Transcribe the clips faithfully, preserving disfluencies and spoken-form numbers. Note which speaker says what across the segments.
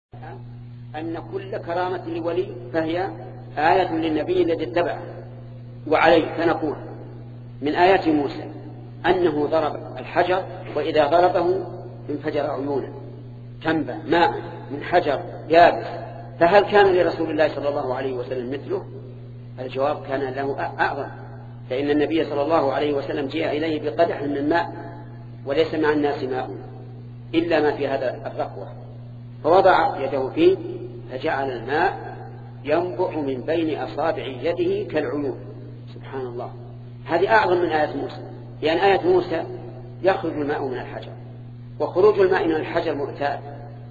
Speaker 1: أن كل كرامة لولي فهي آية للنبي الذي اتبعه وعليه. فنقول من آيات موسى أنه ضرب الحجر وإذا ضربه انفجر عيونا تنبع ماء من حجر يابس. فهل كان لرسول الله صلى الله عليه وسلم مثله؟ الجواب كان له أعظم، فإن النبي صلى الله عليه وسلم جاء إليه بقدح من ماء وليس مع الناس ماء إلا ما في هذا الرقوة، فوضع يده فيه فجعل الماء ينبع من بين أصابع يده كالعيون. سبحان الله، هذه أعظم من آية موسى، لأن آية موسى يخرج الماء من الحجر، وخروج الماء من الحجر معتاد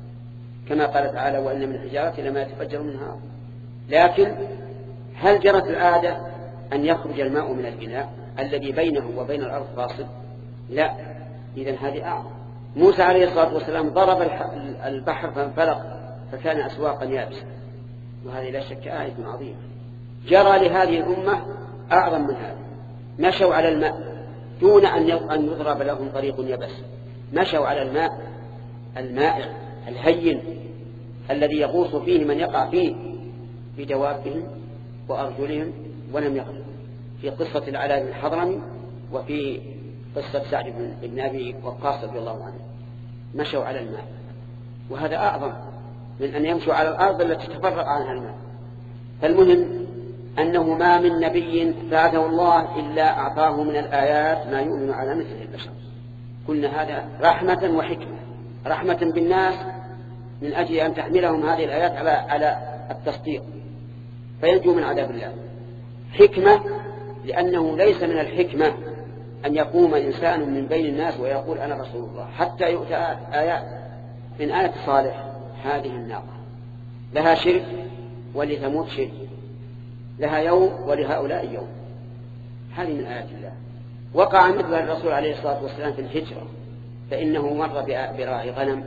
Speaker 1: كما قال تعالى وإن من الحجارة لما يتفجر منها. لكن هل جرت العادة أن يخرج الماء من الإناء الذي بينه وبين الأرض فاصل؟ لا. إذن هذه أعظم. موسى عليه الصلاة والسلام ضرب البحر فانفلق فكان أسواقا يابسا، وهذه لا شك آية عظيمة. جرى لهذه الأمة أعظم من هذا، مشوا على الماء دون أن يضرب لهم طريق يبس، مشوا على الماء المائع الهين الذي يغوص فيه من يقع فيه بدوابهم وأرجلهم ولم يغرقوا، في قصة العلاء بن الحضرمي وفي قصة سعد بن أبي وقاص رضي الله عنه، مشوا على الماء، وهذا أعظم من أن يمشوا على الأرض التي تفرق عنها الماء. فالمهم أنه ما من نبي بعثه الله إلا أعطاه من الآيات ما يؤمن على مثل البشر. قلنا هذا رحمة وحكمة، رحمة بالناس من أجل أن تحملهم هذه الآيات على على التصديق فينجو من عذاب الله. حكمة لأنه ليس من الحكمة أن يقوم إنسان من بين الناس ويقول أنا رسول الله حتى يؤتى آيات من آية صالح هذه الناقة لها شرك ولثمود شرك، لها يوم ولهؤلاء يوم، هذه من آيات الله. وقع مثل الرسول عليه الصلاة والسلام في الهجرة، فإنه مر براعي غنم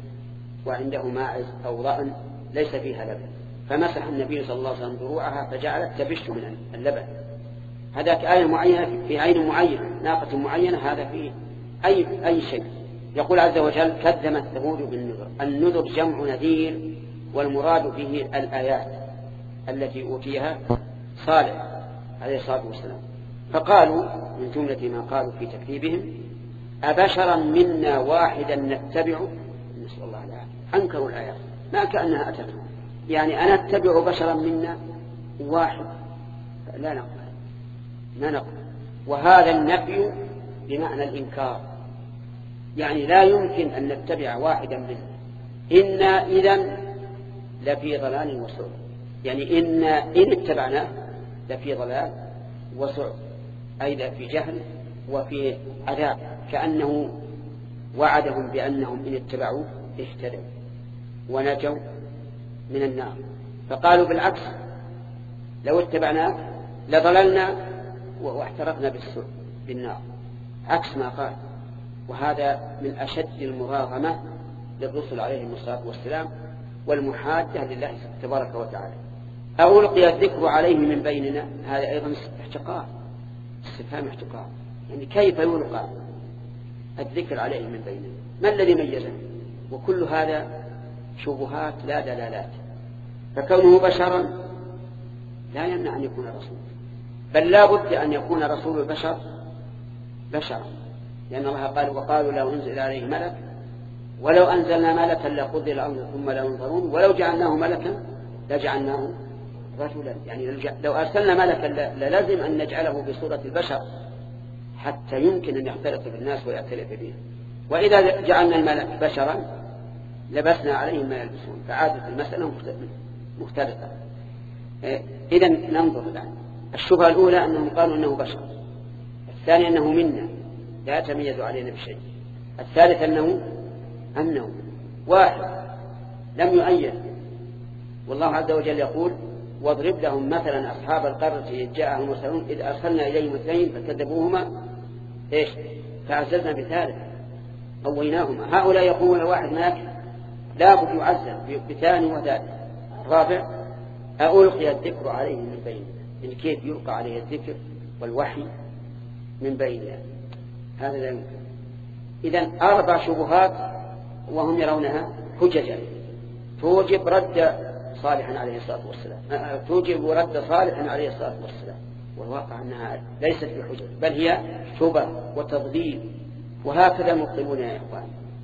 Speaker 1: وعنده ماعز أو ضأن ليس فيها لبن، فمسح النبي صلى الله عليه وسلم ضروعها فجعلت تبش من اللبن. هذاك آية معينة في عين معينة، ناقة معينة، هذا في أي أي شيء. يقول عز وجل كذبت ثمود بالنذر. النذر جمع نذير، والمراد به الآيات التي أوتيها صالح عليه الصلاة والسلام. فقالوا من جملة ما قالوا في تكذيبهم أبشرا منا واحدا نتبعه، نسأل الله العافية. أنكروا الآيات ما كأنها أتتهم، يعني أنا أتبع بشرا منا واحد، لا نقبل ما نقبل. وهذا النفي بمعنى الإنكار، يعني لا يمكن أن نتبع واحدا منه، إنا إذن لفي ضلال وسعر، يعني إنا إن اتبعناه لفي ضلال وسعر، أي في جهل وفي عذاب، كأنه وعدهم بأنهم إن اتبعوه اهتدوا ونجوا من النار. فقالوا بالعكس لو اتبعناه لضللنا واحترقنا بالنار، عكس ما قال. وهذا من أشد المراغمة للرسل عليهم الصلاة والسلام والمحادة لله تبارك وتعالى. ألقي الذكر عليه من بيننا، هذا أيضا احتقار، استفهام احتقار، يعني كيف يلقى الذكر عليه من بيننا؟ ما الذي ميزه؟ وكل هذا شبهات لا دلالات. فكونه بشرا لا يمنع أن يكون رسول، بل لا بد أن يكون رسول البشر بشرا، لأن الله قال وقالوا لو أنزل عليه ملك ولو أنزلنا ملكا لقضي الأمر ثم لا ينظرون ولو جعلناه ملكا لجعلناه رجلا، يعني لو أرسلنا ملكا للازم أن نجعله بصورة البشر حتى يمكن أن يختلط بالناس ويختلف بهم. وإذا جعلنا الملك بشرا لبسنا عليهم ما يلبسون، فعادت المسألة مختلفة. إذن ننظر الآن. الشبهة الأولى أنهم قالوا أنه بشر، الثانية أنه منا لا يتميز علينا بشيء، الثالث أنه أنه واحد لم يؤيد. والله عز وجل يقول واضرب لهم مثلا أصحاب القرية إذ جاءهم المرسلون إذ أرسلنا إليهم اثنين فكذبوهما إيش فعززنا بثالث قويناهما. هؤلاء يقولون واحد ما يكفي، لا بد يعزز بثاني وثالث رابع. ألقي الذكر عليه من بيننا، من كيف يلقى عليه الذكر والوحي من بيننا؟ هذا لا يمكن. إذن أربع شبهات وهم يرونها حججا. توجب رد صالح عليه الصلاة والسلام، توجب رد صالح عليه الصلاة والسلام، والواقع أنها ليست بحجة بل هي شبه وتضليل. وهكذا المبطلون يا إخوان،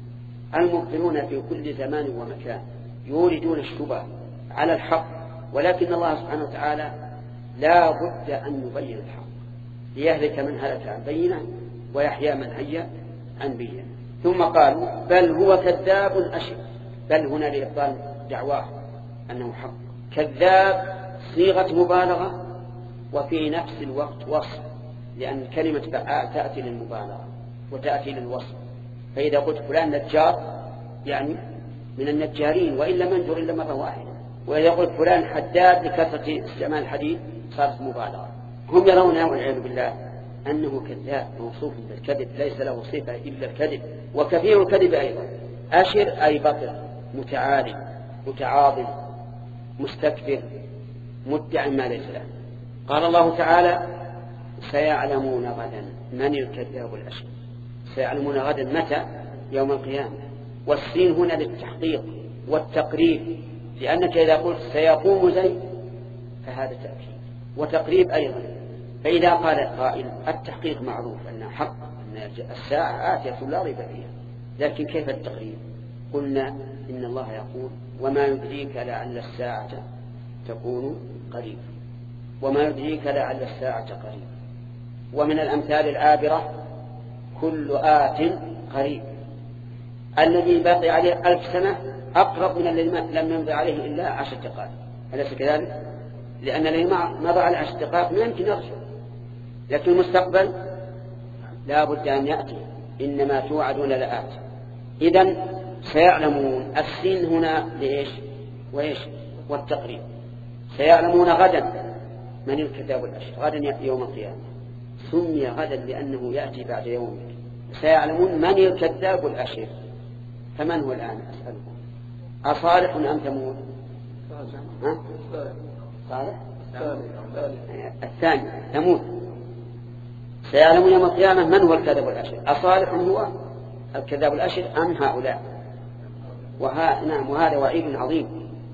Speaker 1: المبطلون في كل زمان ومكان يوردون الشبه على الحق، ولكن الله سبحانه وتعالى لا بد أن يبين الحق ليهلك من هلك عن بينه ويحيى من حي عن بينه. ثم قالوا بل هو كذاب أشر، بل هنا لإبطال دعواه أنه حق. كذاب صيغة مبالغة وفي نفس الوقت وصف، لأن كلمة فعال تأتي للمبالغة وتأتي للوصف. فإذا قلت فلان نجار يعني من النجارين وإن لم ينجر إلا مرة واحدة، وإذا قلت فلان حداد لكثرة استعمال الحديد صارت مبالغة. هم يرون والعياذ بالله أنه كذاب موصوف بالكذب، ليس له صفة إلا الكذب، وكثير الكذب أيضا. أشر أي بطل، متعالي، متعاظم، مستكبر، مدعي ما ليس له. قال الله تعالى سيعلمون غدا من الكذاب الأشر. سيعلمون غدا متى؟ يوم القيامة. والسين هنا للتحقيق والتقريب، لأنك إذا قلت سيقوم زيد فهذا تأكيد وتقريب أيضا. فإذا قال قائل التحقيق معروف أنه حق أن الساعة آتية لا ريب فيها، لكن كيف التقريب؟ قلنا إن الله يقول وما يدريك لعل الساعة تكون قريب، وما يدريك لعل الساعة قريب. ومن الأمثال العابرة كل آت قريب، الذي باقي عليه ألف سنة أقرب من الذي لم يمضي عليه إلا عشر دقائق، أليس كذلك؟ لأن الذي مضى على عشر دقائق ما يمكن يرجع، لكن المستقبل لا بد أن يأتي، إنما توعدون لآت. إذن سيعلمون، السين هنا لإيش وإيش والتقريب. سيعلمون غدا من الكذاب الأشر، غدا يأتي يوم القيامة، سمي غدا لأنه يأتي بعد يوم. سيعلمون من الكذاب الأشر. فمن هو الآن أسألكم؟ أصالح أم ثمود؟ ها؟ صالح الثاني ثمود. سيعلمون يوم القيامة من هو الكذاب الأشر، أصالح هو الكذاب الأشر أم هؤلاء؟ وها نعم، وهذا وعيد عظيم.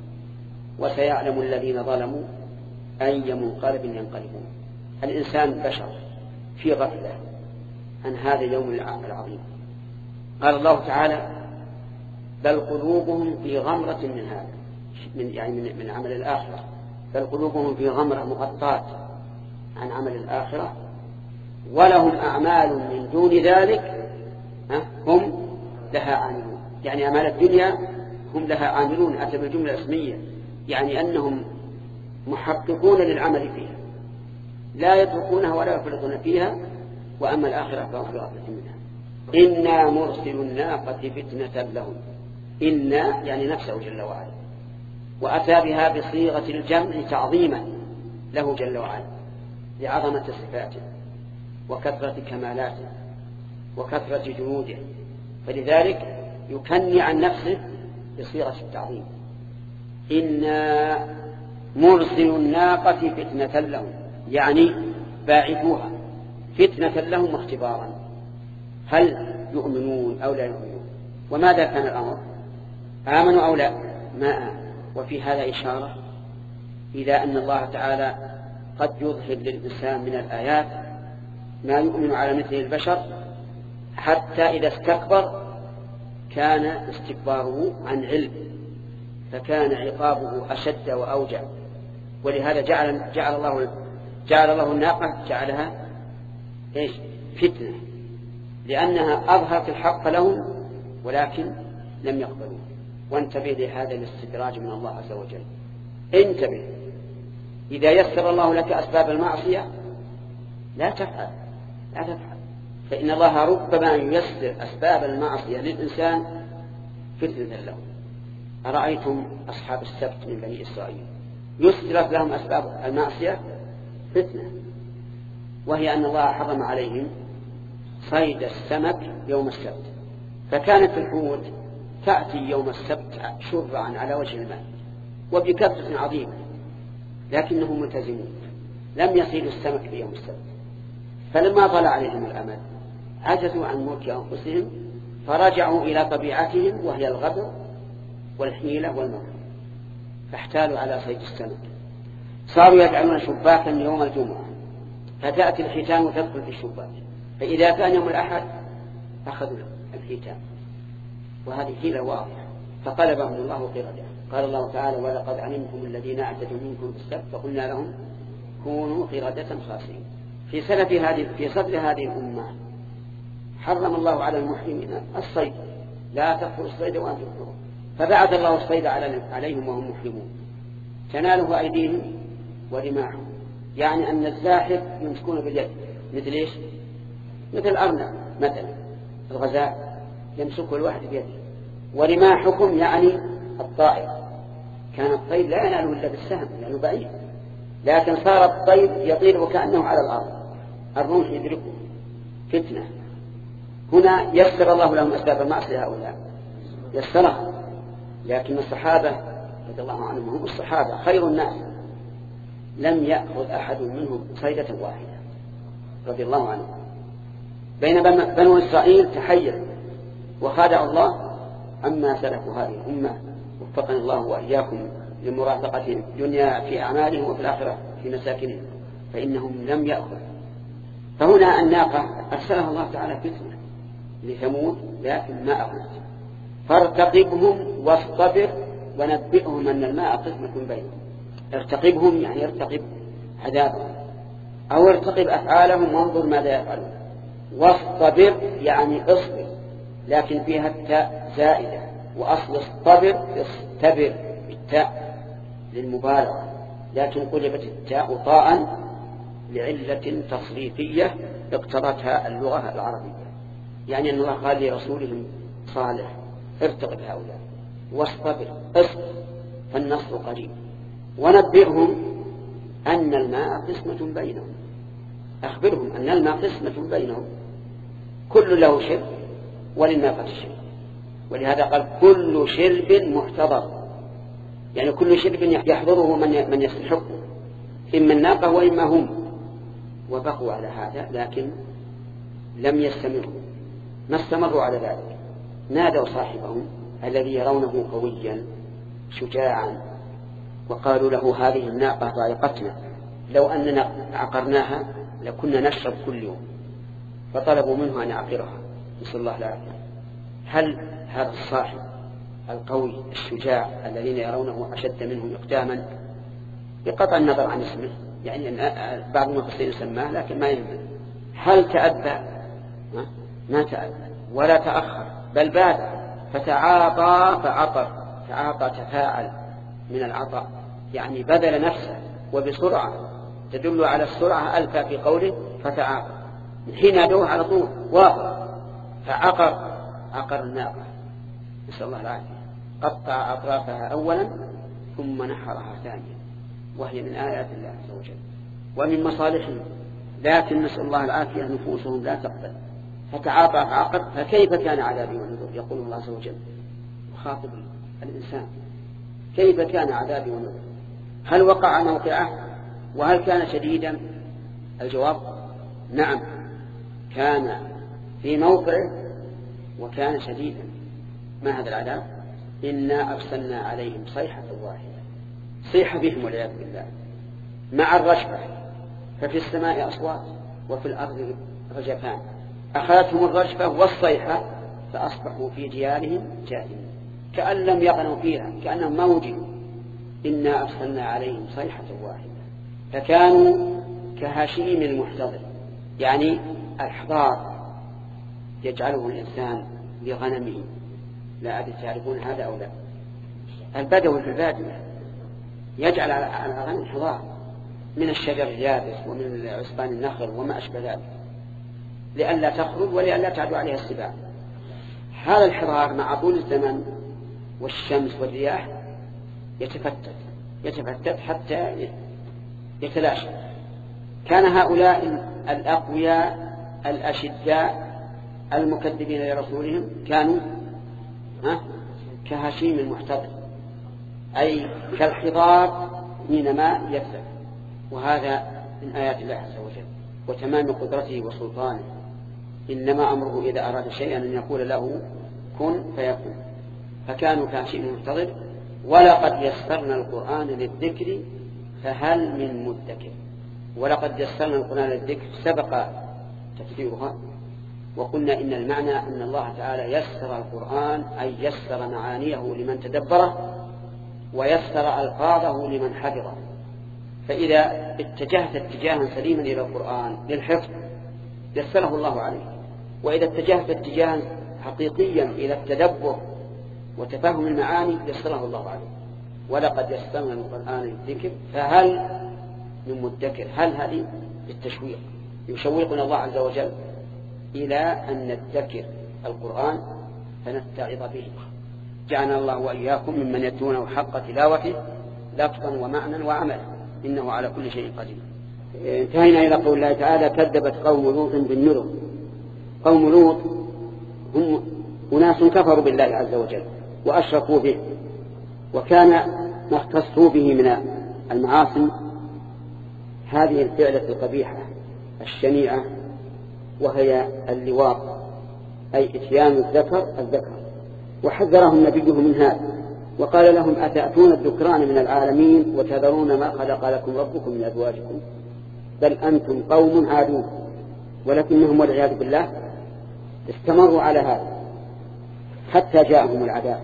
Speaker 1: وسيعلم الذين ظلموا أي منقلب ينقلبون. الإنسان بشر في غفلة عن هذا اليوم العظيم. قال الله تعالى بل قلوبهم في غمرة من هذا، من يعني من, من عمل الآخرة. بل قلوبهم في غمرة مغطاة عن عمل الآخرة، ولهم أعمال من دون ذلك هم لها عاملون. يعني أعمال الدنيا هم لها عاملون، أتى بالجملة الاسمية، يعني أنهم محققون للعمل فيها، لا يتركونها ولا يفرطون فيها. وأما الآخرة فهم في غفلة منها. إنا مرسل الناقة فتنة لهم. إنا يعني نفسه جل وعلا، وأتى بها بصيغة الجمع تعظيما له جل وعلا لعظمة صفاته وكثرة كمالاته وكثرة جنوده، فلذلك يكني عن نفسه بصيغة التعظيم. إنا مرسل الناقة فتنة لهم، يعني باعثوها فتنة لهم واختبارا، هل يؤمنون أو لا يؤمنون. وماذا كان الأمر؟ آمنوا أو لا؟ ما آمنوا. وفي هذا إشارة إلى أن الله تعالى قد يظهر للإنسان من الآيات ما يؤمن على مثل البشر، حتى إذا استكبر كان استكباره عن علم، فكان عقابه أشد وأوجع. ولهذا جعل, جعل, الله, جعل الله الناقة جعلها إيش؟ فتنة، لأنها أظهرت الحق لهم ولكن لم يقبلوا. وانتبه لهذا الاستدراج من الله عز وجل. انتبه، إذا يسر الله لك أسباب المعصية لا تفعل لا تفعل فإن الله ربما ييسر أسباب المعصية للإنسان فتنة له. أرأيتم أصحاب السبت من بني إسرائيل يسرت لهم أسباب المعصية فتنة، وهي أن الله حرم عليهم صيد السمك يوم السبت، فكانت الحوت تأتي يوم السبت شرعا على وجه الماء وبكثرة عظيمة، لكنهم ملتزمون لم يصيدوا السمك في يوم السبت. فلما طلع عليهم الأمل عجزوا عن ملك أنفسهم فرجعوا إلى طبيعتهم، وهي الغدر والحيلة والمكر. فاحتالوا على صيد السمك. صاروا يجعلون شباكا يوم الجمعة، فتأتي الحيتان وتدخل في الشباك، فإذا كان يوم الأحد أخذوا الحيتان، وهذه حيلة واضحة، فقلبهم الله قردة. قال الله تعالى: ولقد علمتم الذين اعتدوا منكم في السبت فقلنا لهم كونوا قردة خاسئين. في سلف هذه في صدر هذه الأمة حرم الله على المحرمين الصيد، لا تقتلوا الصيد وأنتم حرم، فبعث الله الصيد عليهم وهم محرمون، تناله أيديهم ورماحهم، يعني أن الزاحف يمسكون باليد، مثل إيش؟ مثل الأرنب مثلا، الغزال يمسكه الواحد بيده. ورماحكم يعني الطائر، كان الطير لا يناله إلا بالسهم لأنه بعيد، لكن صار الطير يطير وكأنه على الأرض، الرمح يدركه. فتنة. هنا يسر الله لهم أسباب المعصية هؤلاء، يسرها، لكن الصحابة رضي الله عنهم هم الصحابة خير الناس، لم يأخذ أحد منهم صيدة واحدة رضي الله عنهم. بينما بنو إسرائيل تحيروا وخادعوا الله. أما سلف هذه الأمة وفقنا الله وإياكم لمرافقة الدنيا في أعمالهم وفي الآخرة في مساكنهم، فإنهم لم يأخذ. فهنا الناقة أرسلها الله تعالى فتنة لثمود، لكن ما أخذت. فارتقبهم واصطبر ونبئهم أن الماء قسمة بينهم. ارتقبهم يعني ارتقب عذابهم، أو ارتقب أفعالهم وانظر ماذا يفعلون. واصطبر يعني اصبر، لكن فيها التاء زائدة، وأصل اصطبر اصطبر بالتاء للمبالغة، لكن قلبت التاء طاء لعلة تصريفية اقتضتها اللغة العربية، يعني أن الله قال لرسولهم صالح ارتقب هؤلاء واصطبر اصبر، فالنصر قريب. ونبئهم أن الماء قسمة بينهم، أخبرهم أن الماء قسمة بينهم، كل له شرب وللناقة شرب، ولهذا قال كل شرب محتضر، يعني كل شرب يحضره من من يستحقه، إما الناقة وإما هم. وبقوا على هذا، لكن لم يستمروا، ما استمروا على ذلك. نادوا صاحبهم الذي يرونه قويا شجاعا، وقالوا له هذه الناقة ضايقتنا، لو أننا عقرناها لكنا نشرب كل يوم. فطلبوا منه أن يعقرها، نسأل الله العافية. هل هذا الصاحب القوي الشجاع الذين يرونه أشد منهم إقداما، بقطع النظر عن اسمه، يعني أن بعض المفسرين سماه لكن ما يهمه، هل تأبى؟ ما تأبى ولا تأخر، بل بادر فتعاطى فعقر. تعاطى تفاعل من العطاء، يعني بذل نفسه وبسرعة، تدل على السرعة ألفى في قوله فتعاطى، حين نادوه على طول واقع. فعقر، عقر الناقة، نسأل الله العافية، قطع أطرافها أولا ثم نحرها ثانيا، وهي من آيات الله عز وجل ومن مصالحهم، لكن نسأل الله العافية نفوسهم لا تقبل. فتعاطى فعقر، فكيف كان عذابي ونذر؟ يقول الله عز وجل خاطب الإنسان، كيف كان عذابي ونذر؟ هل وقع موقعه؟ وهل كان شديدا؟ الجواب نعم، كان في موقعه وكان شديدا. ما هذا العذاب؟ إنا أرسلنا عليهم صيحة واحدة، صيحة بهم والعياذ بالله، مع الرجفة، ففي السماء أصوات وفي الأرض رجفان، أخذتهم الرجفة والصيحة فأصبحوا في ديارهم جاثمين كأن لم يغنوا فيها، كأنهم ما وجدوا. إنا أرسلنا عليهم صيحة واحدة، فكانوا كهشيم المحتضر، يعني الحضار يجعله الإنسان لغنمه. لا أدري تعرفون هذا أو لا؟ البدوي في البادية يجعل على الغنم حضار من الشجر اليابس ومن عصبان النخل وما أشبه ذلك، لئلا تخرج ولئلا تعدو عليها السباع. هذا الحضار مع طول الزمن والشمس والرياح يتفتت يتفتت حتى يتلاشى. كان هؤلاء الأقوياء الأشداء المكذبين لرسولهم كانوا كهشيم المحتضر، أي كالحضار حينما يكذب. وهذا من آيات الله عز وجل وتمام قدرته وسلطانه. إنما أمره إذا أراد شيئا أن يقول له كن فيكون. فكانوا كهشيم المحتضر ولقد يسرنا القرآن للذكر فهل من مدكر. ولقد يسرنا القرآن للذكر سبق تفسيرها، وقلنا إن المعنى أن الله تعالى يسر القرآن أي يسر معانيه لمن تدبره ويسر ألفاظه لمن حفظه. فإذا اتجهت اتجاها سليما إلى القرآن للحفظ يسره الله عليه، وإذا اتجهت اتجاها حقيقيا إلى التدبر وتفهم المعاني يسره الله عليه. ولقد يسرنا القرآن للذكر فهل من مدكر. هل هذه للتشويق، يشوقنا الله عز وجل إلى أن نذكر القرآن فنتعظ به. جعلنا الله وإياكم ممن يتلونه حق تلاوته لفظا ومعنى وعملا إنه على كل شيء قدير. انتهينا إلى قول الله تعالى كذبت قوم لوط بالنذر. قوم لوط هم أناس كفروا بالله عز وجل وأشركوا به، وكان ما اختصوا به من المعاصي هذه الفعلة القبيحة الشنيعة، وهي اللواط أي إتيان الذكر الذكر. وحذرهم نبيه من هذا وقال لهم أتأتون الذكران من العالمين وتذرون ما خلق لكم ربكم من أزواجكم بل أنتم قوم عادون. ولكنهم والعياذ بالله استمروا على هذا حتى جاءهم العذاب.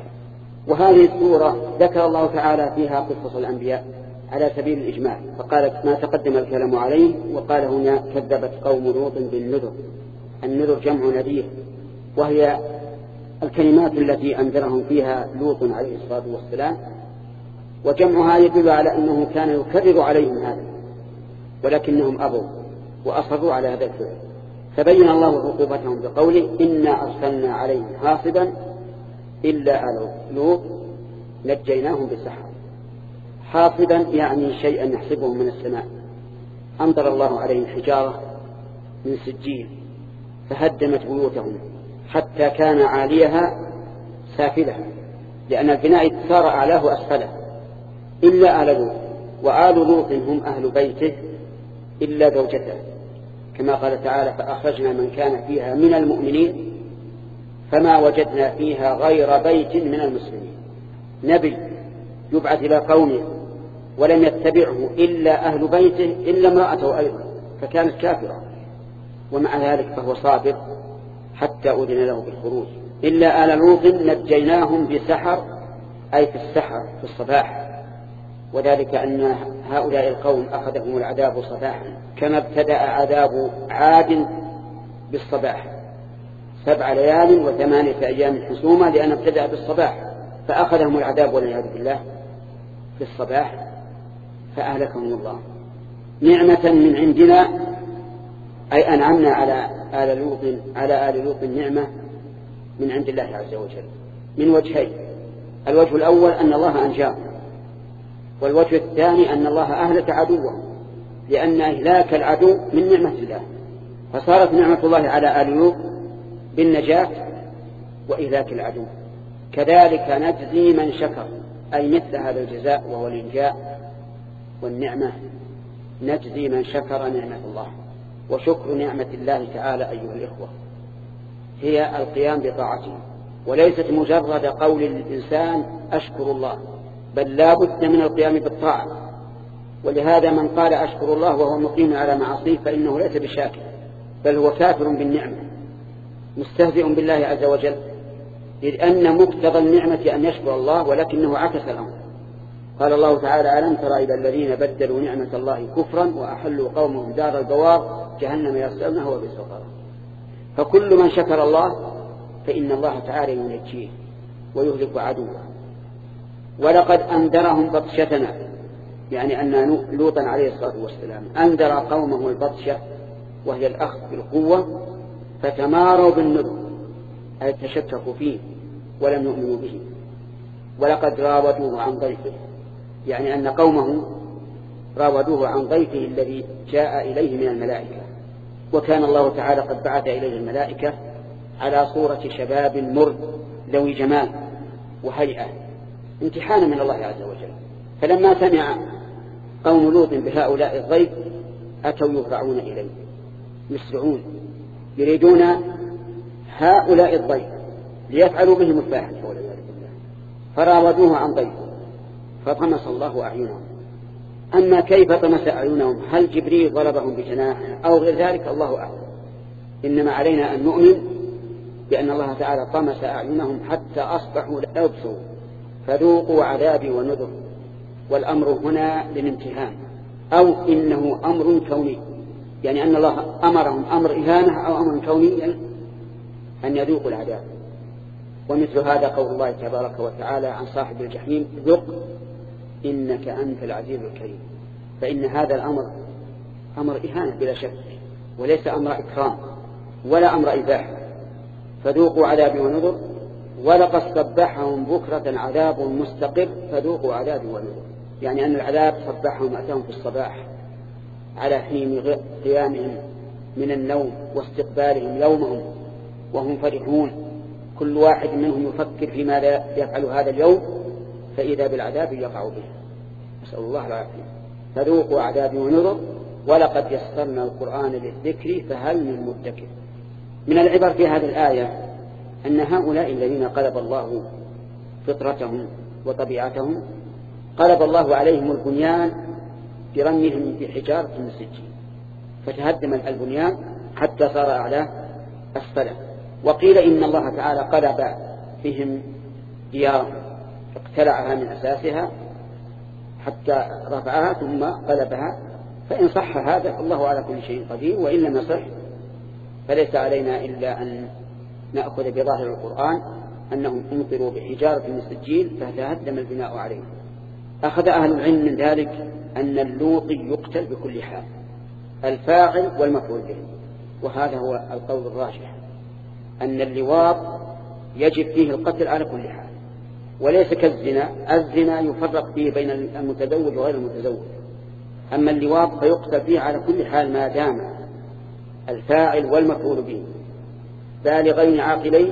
Speaker 1: وهذه السورة ذكر الله تعالى فيها قصص الأنبياء على سبيل الإجمال، فقال ما تقدم الكلام عليه، وقال هنا كذبت قوم لوط بالنذر. النذر جمع نذير، وهي الكلمات التي أنذرهم فيها لوط عليه الصلاة والسلام، وجمعها يدل على أنه كان يكرر عليهم هذا ولكنهم أبوا وأصروا على هذا الفعل. فبين الله عقوبتهم بقوله إنا أرسلنا عليهم حاصبا إلا آل لوط نجيناهم بسحر. حاصبا يعني شيئا يحسبهم من السماء. أمطر الله عليهم حجارة من سجيل فهدمت بيوتهم حتى كان عاليها سافلة، لأن البناء صار أعلاه أسفله. إلا آل لوط، وآل لوط هم أهل بيته إلا زوجته، كما قال تعالى فأخرجنا من كان فيها من المؤمنين فما وجدنا فيها غير بيت من المسلمين. نبي يبعث إلى قومه ولم يتبعه إلا أهل بيته إلا امرأته أيضا فكانت كافرة، ومع ذلك فهو صابر حتى أذن له بالخروج. إلا آل لوط نجيناهم بسحر أي في السحر في الصباح، وذلك أن هؤلاء القوم أخذهم العذاب صباحا كما ابتدأ عذاب عاد بالصباح سبع ليال وثمانية أيام حسوما، لأن ابتدأ بالصباح فأخذهم العذاب والعياذ بالله في الصباح فأهلكهم الله نعمة من عندنا، أي أنعمنا على آل لوط على آل لوط نعمة من عند الله عز وجل من وجهين. الوجه الأول أن الله أنجاهم، والوجه الثاني أن الله أهلك عدوه، لأن إهلاك العدو من نعمة الله، فصارت نعمة الله على آل لوط بالنجاة وإهلاك العدو. كذلك نجزي من شكر، أي مثل هذا الجزاء وهو الإنجاء والنعمة، نجزي من شكر نعمة الله. وشكر نعمة الله تعالى أيها الإخوة هي القيام بطاعته، وليست مجرد قول الإنسان أشكر الله، بل لا بد من القيام بالطاعة. ولهذا من قال أشكر الله وهو مقيم على معصيه فإنه ليس بشاكر، بل هو كافر بالنعمة مستهزئ بالله عز وجل، لأن مقتضى النعمة أن يشكر الله، ولكنه عكس الأمر. قال الله تعالى ألم تر إلى الذين بدلوا نعمة الله كفرا وأحلوا قومهم دار البوار جهنم يصلونها وبئس القرار. فكل من شكر الله فإن الله تعالى ينجيه ويهلك عدوه. ولقد أنذرهم بطشتنا، يعني أن لوطا عليه الصلاة والسلام أنذر قومه البطشة وهي الأخذ بالقوة فتماروا بالنذر أي تشككوا فيه ولم يؤمنوا به. ولقد راودوه عن ضيفه، يعني أن قومه راودوه عن ضيفه الذي جاء إليه من الملائكة، وكان الله تعالى قد بعث إليه الملائكة على صورة شباب مرد ذوي جمال وهيئة امتحانا من الله عز وجل. فلما سمع قوم لوط بهؤلاء الضيف أتوا يهرعون إليه يسرعون يريدون هؤلاء الضيف ليفعلوا بهم الفاحشة والعياذ بالله. فراودوه عن ضيفه فطمس الله أعينهم. أما كيف طمس أعينهم، هل جبريل ضربهم بجناحه أو غير ذلك، الله أعلم. إنما علينا أن نؤمن بأن الله تعالى طمس أعينهم حتى أصبحوا لا يبصروا فذوقوا عذابي ونذر. والأمر هنا للامتحان، أو إنه أمر كوني، يعني أن الله أمرهم أمر إهانة أو أمر كوني أن يذوقوا العذاب. ومثل هذا قول الله تبارك وتعالى عن صاحب الجحيم ذق إنك أنت العزيز الكريم. فإن هذا الأمر أمر إهانة بلا شك، وليس أمر إكرام ولا أمر إباحة. فذوقوا عذابي ونذر ولقد صبحهم بكرة عذاب مستقر فذوقوا عذابي ونذر، يعني أن العذاب صبحهم أتاهم في الصباح على حين قيامهم من النوم واستقبالهم يومهم وهم فرحون، كل واحد منهم يفكر في ماذا يفعل هذا اليوم، فإذا بالعذاب يقع به، نسأل الله العافية. فذوقوا عذابي ونذر ولقد يسرنا القرآن للذكر فهل من مدكر. من العبر في هذه الآية أن هؤلاء الذين قلب الله فطرتهم وطبيعتهم قلب الله عليهم البنيان برميهم بحجارة من سجيل فتهدم البنيان حتى صار أعلاه أسفله. وقيل إن الله تعالى قلب بهم ديارهم اقتلعها من أساسها حتى رفعها ثم قلبها. فإن صح هذا فالله على كل شيء قدير، وإن لم يصح فليس علينا إلا أن نأخذ بظاهر القرآن أنهم أمطروا بحجارة من سجيل فتهدم البناء عليهم. أخذ أهل العلم من ذلك أن اللوطي يقتل بكل حال، الفاعل والمفعول به، وهذا هو القول الراجح أن اللواط يجب فيه القتل على كل حال، وليس كالزنا. الزنا يفرق فيه بين المتزوج وغير المتزوج، أما اللواط فيقتل فيه على كل حال ما دام الفاعل والمفعول به بالغين عاقلين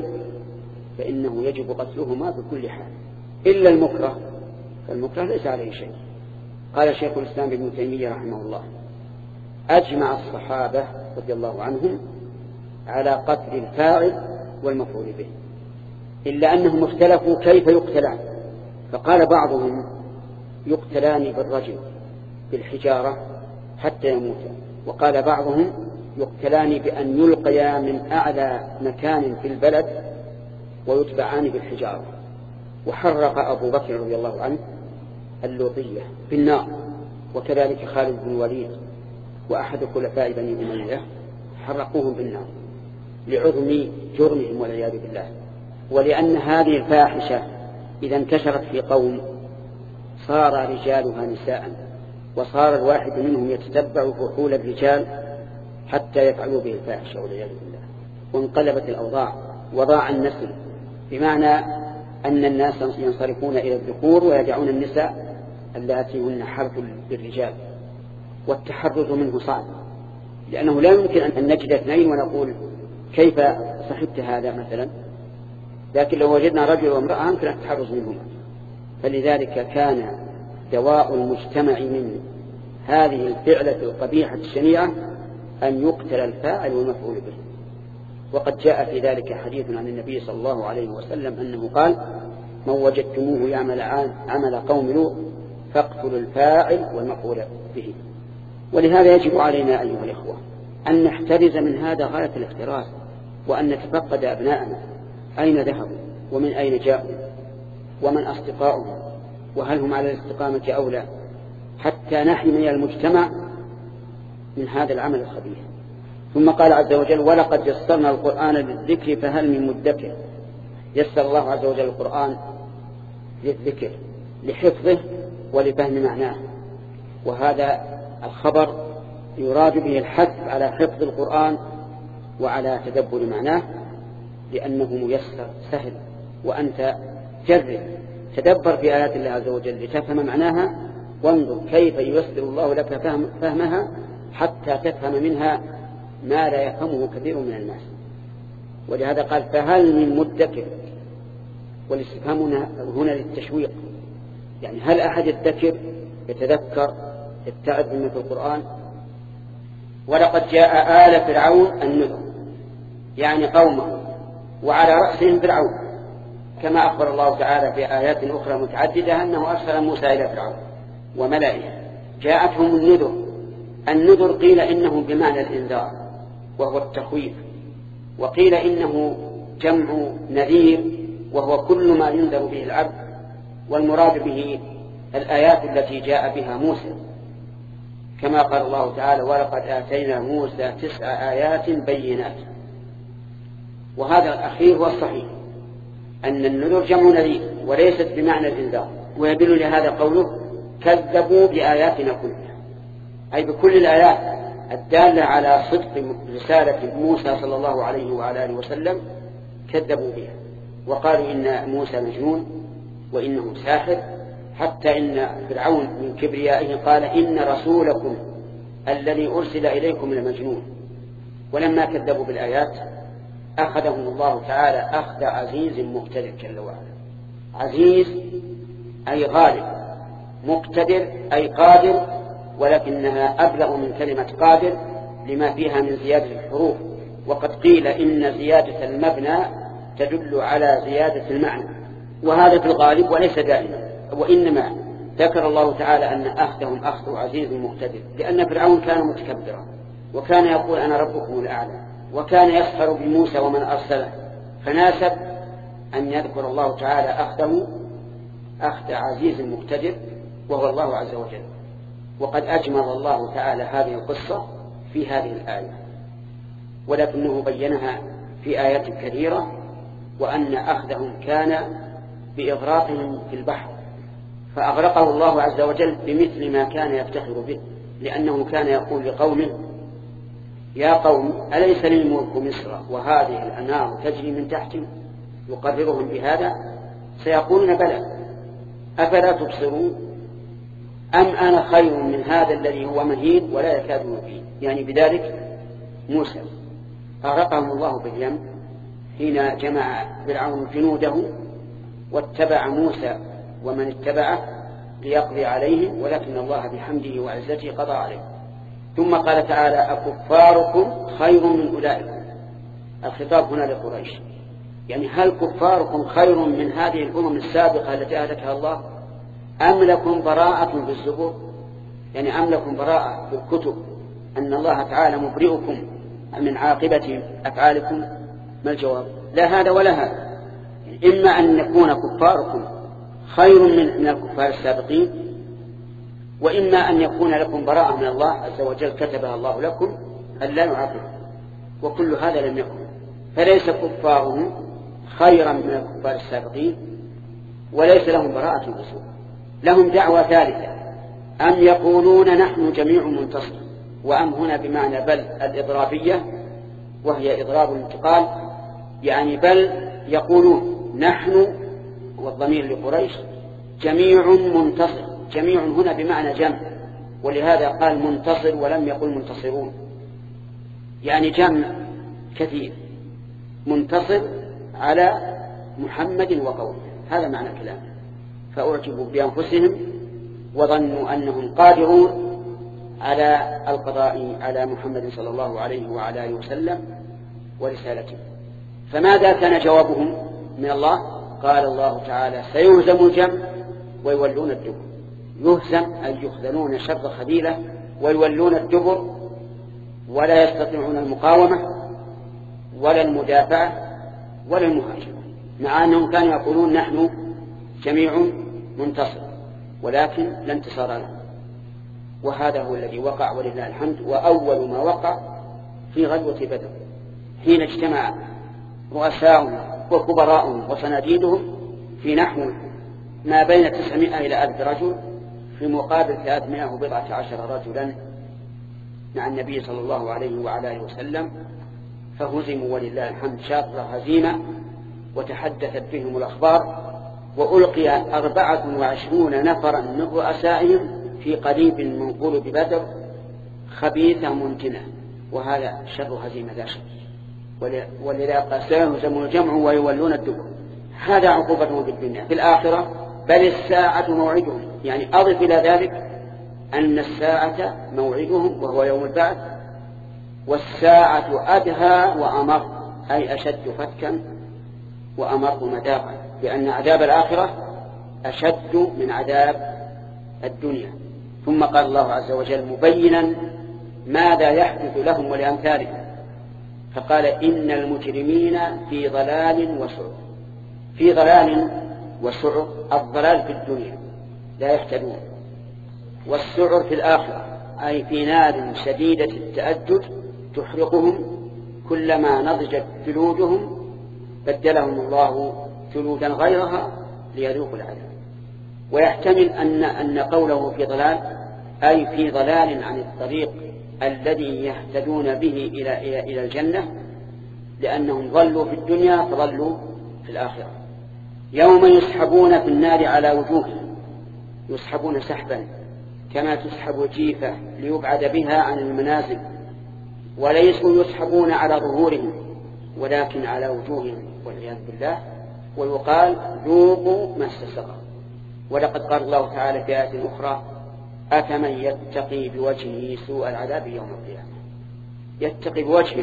Speaker 1: فإنه يجب قتلهما بكل حال إلا المكره، فالمكره ليس عليه شيء. قال شيخ الإسلام ابن تيمية رحمه الله أجمع الصحابة رضي الله عنهم على قتل الفاعل والمفعول به، إلا أنهم اختلفوا كيف يقتلان. فقال بعضهم يقتلان بالرجل بالحجارة حتى يموتا، وقال بعضهم يقتلان بأن يلقيا من أعلى مكان في البلد ويتبعان بالحجارة. وحرق أبو بكر رضي الله عنه اللوطية بالنار، وكذلك خالد بن الوليد وأحد خلفاء بني أمية حرقوهم بالنار لعظم جرمهم والعياذ بالله. ولأن هذه الفاحشة إذا انتشرت في قوم صار رجالها نساء، وصار الواحد منهم يتتبع فحول الرجال حتى يفعلوا به الفاحشة والعياذ بالله، وانقلبت الأوضاع وضاع النسل، بمعنى أن الناس ينصرفون إلى الذكور ويدعون النساء اللاتي هن حرث للرجال. والتحرز منه صعب، لأنه لا يمكن أن نجد اثنين ونقول كيف صحبت هذا مثلا، لكن لو وجدنا رجل وامرأة يمكن التحرز منهما. فلذلك كان دواء المجتمع من هذه الفعلة القبيحة الشنيعة أن يقتل الفاعل والمفعول به. وقد جاء في ذلك حديث عن النبي صلى الله عليه وسلم أنه قال من وجدتموه يعمل عمل قوم لوط فاقتلوا الفاعل والمفعول به. ولهذا يجب علينا أيها الإخوة أن نحترز من هذا غاية الاحتراز، وأن نتفقد أبناءنا أين ذهبوا ومن أين جاءوا ومن أصدقائهم وهل هم على الاستقامة أو لا، حتى نحمي المجتمع من هذا العمل الخبيث. ثم قال عز وجل ولقد يسرنا القرآن للذكر فهل من مدكر. يسر الله عز وجل القرآن للذكر لحفظه ولفهم معناه، وهذا الخبر يراد به الحث على حفظ القرآن وعلى تدبر معناه، لأنه ميسر سهل. وأنت جرب تدبر في آيات الله عز وجل لتفهم معناها، وانظر كيف ييسر الله لك فهم فهمها حتى تفهم منها ما لا يفهمه كثير من الناس. ولهذا قال فهل من مدكر، والاستفهام هنا للتشويق، يعني هل أحد يذكر يتذكر يتعظ بما في القرآن. ولقد جاء آل فرعون النذر، يعني قومه وعلى رأسهم فرعون. كما أخبر الله تعالى في آيات أخرى متعددة أنه أرسل موسى إلى فرعون وملئه جاءتهم النذر. النذر قيل إنه بمعنى الإنذار وهو التخويف، وقيل إنه جمع نذير وهو كل ما ينذر به العبد، والمراد به الآيات التي جاء بها موسى، كما قال الله تعالى ولقد آتينا موسى تسع آيات بينات. وهذا الأخير هو الصحيح، أن النذر جمع نذير وليست بمعنى الإنذار. ويدل لهذا قوله كذبوا بآياتنا كلها، أي بكل الآيات الدالة على صدق رسالة موسى صلى الله عليه وعلى آله وسلم كذبوا بها، وقالوا إن موسى مجنون وإنه ساحر، حتى إن فرعون من كبريائه قال إن رسولكم الذي أرسل إليكم لمجنون. ولما كذبوا بالآيات أخذهم الله تعالى أخذ عزيز مقتدر جل وعلا. عزيز أي غالب، مقتدر أي قادر، ولكنها أبلغ من كلمة قادر لما فيها من زيادة الحروف. وقد قيل إن زيادة المبنى تدل على زيادة المعنى، وهذا في الغالب وليس دائما. وإنما ذكر الله تعالى أن أخذهم أخذ عزيز مقتدر، لأن فرعون كان متكبرا وكان يقول أنا ربكم الأعلى، وكان يسخر بموسى ومن أرسله، فناسب أن يذكر الله تعالى أخذه أخذ عزيز مقتدر وهو الله عز وجل. وقد أجمل الله تعالى هذه القصة في هذه الآية، ولكنه بينها في آيات كثيرة، وأن أخذهم كان بإغراقهم في البحر، فأغرقه الله عز وجل بمثل ما كان يفتخر به، لأنه كان يقول لقومه يا قوم أليس لي ملك مصر وهذه الأنهار تجري من تحتي، يقررهم بهذا، سيقولون بلى أفلا تبصرون أم أنا خير من هذا الذي هو مهين ولا يكاد يبين. يعني بذلك موسى أغرقهم الله باليم حين جمع فرعون جنوده واتبع موسى ومن اتبعه ليقضي عليهم، ولكن الله بحمده وعزته قضى عليهم. ثم قال تعالى أكفاركم خير من أولئكم. الخطاب هنا لقريش، يعني هل كفاركم خير من هذه الأمم السابقة التي أهلكها الله، أم لكم براءة بالزبور، يعني أم لكم براءة بالكتب أن الله تعالى مبرئكم من عاقبة أفعالكم؟ ما الجواب؟ لا هذا ولا هذا. إما أن يكون كفاركم خير من, من الكفار السابقين، وإما أن يكون لكم براءة من الله عز وجل كتبها الله لكم أن لا يعاقبكم، وكل هذا لم يكن. فليس كفارهم خيرا من الكفار السابقين، وليس لهم براءة بالسوء. لهم دعوة ثالثة، أم يقولون نحن جميع منتصر، وأم هنا بمعنى بل الإضرابية، وهي إضراب الانتقال، يعني بل يقولون نحن والضمير لقريش جميع منتصر. جميع هنا بمعنى جمع، ولهذا قال منتصر ولم يقل منتصرون، يعني جمع كثير منتصر على محمد وقومه، هذا معنى الكلام. فأعجبوا بأنفسهم وظنوا أنهم قادرون على القضاء على محمد صلى الله عليه وعلى آله وسلم ورسالته. فماذا كان جوابهم من الله؟ قال الله تعالى سيهزم الجمع ويولون الدبر. يهزم أي يخذلون شر خبيلة ويولون الدبر، ولا يستطيعون المقاومة ولا المدافعة ولا المهاجمة، مع أنهم كانوا يقولون نحن جميع منتصر، ولكن لا انتصار لهم. وهذا هو الذي وقع ولله الحمد. وأول ما وقع في غزوة بدر حين اجتمع رؤساء وكبراء وصناديدهم في نحو ما بين تسعمائة إلى ألف رجل في مقابل ثلاثمائة وبضعة عشر رجلا مع النبي صلى الله عليه وعلى آله وسلم، فهزموا ولله الحمد شر هزيمة، وتحدثت بهم الأخبار، وألقي أربعة وعشرون نفرا من رؤسائهم في قريب من قلوب بدر خبيثة منتنة، وهذا شر هزيمة لا شك. ولذا قال سيهزم الجمع ويولون الدبر. هذا عقوبتهم في الدنيا. في الآخرة بل الساعة موعدهم، يعني أضف إلى ذلك أن الساعة موعدهم وهو يوم البعث، والساعة أدهى وأمر، أي أشد فتكا وأمر مذاقا. بأن عذاب الآخرة أشد من عذاب الدنيا. ثم قال الله عز وجل مبينا ماذا يحدث لهم ولأمثالهم، فقال إن المجرمين في ضلال وسعر. في ضلال وسعر، الضلال في الدنيا لا يهتدون، والسعر في الآخرة أي في نار شديدة التأجج تحرقهم، كلما نضجت جلودهم بدلهم الله جلودا غيرها ليذوقوا العذاب. ويحتمل أن, أن قوله في ضلال أي في ضلال عن الطريق الذي يهتدون به إلى, إلى, إلى الجنة، لأنهم ضلوا في الدنيا فضلوا في الآخرة. يوم يسحبون في النار على وجوههم، يسحبون سحبا كما تسحب جيفة ليبعد بها عن المنازل، وليسوا يسحبون على ظهورهم ولكن على وجوههم والعياذ بالله. ويقال ذوقوا مس سقر. ولقد قال الله تعالى في آية أخرى أفمن يتقي بوجهه سوء العذاب يوم القيامة. يتقي بوجهه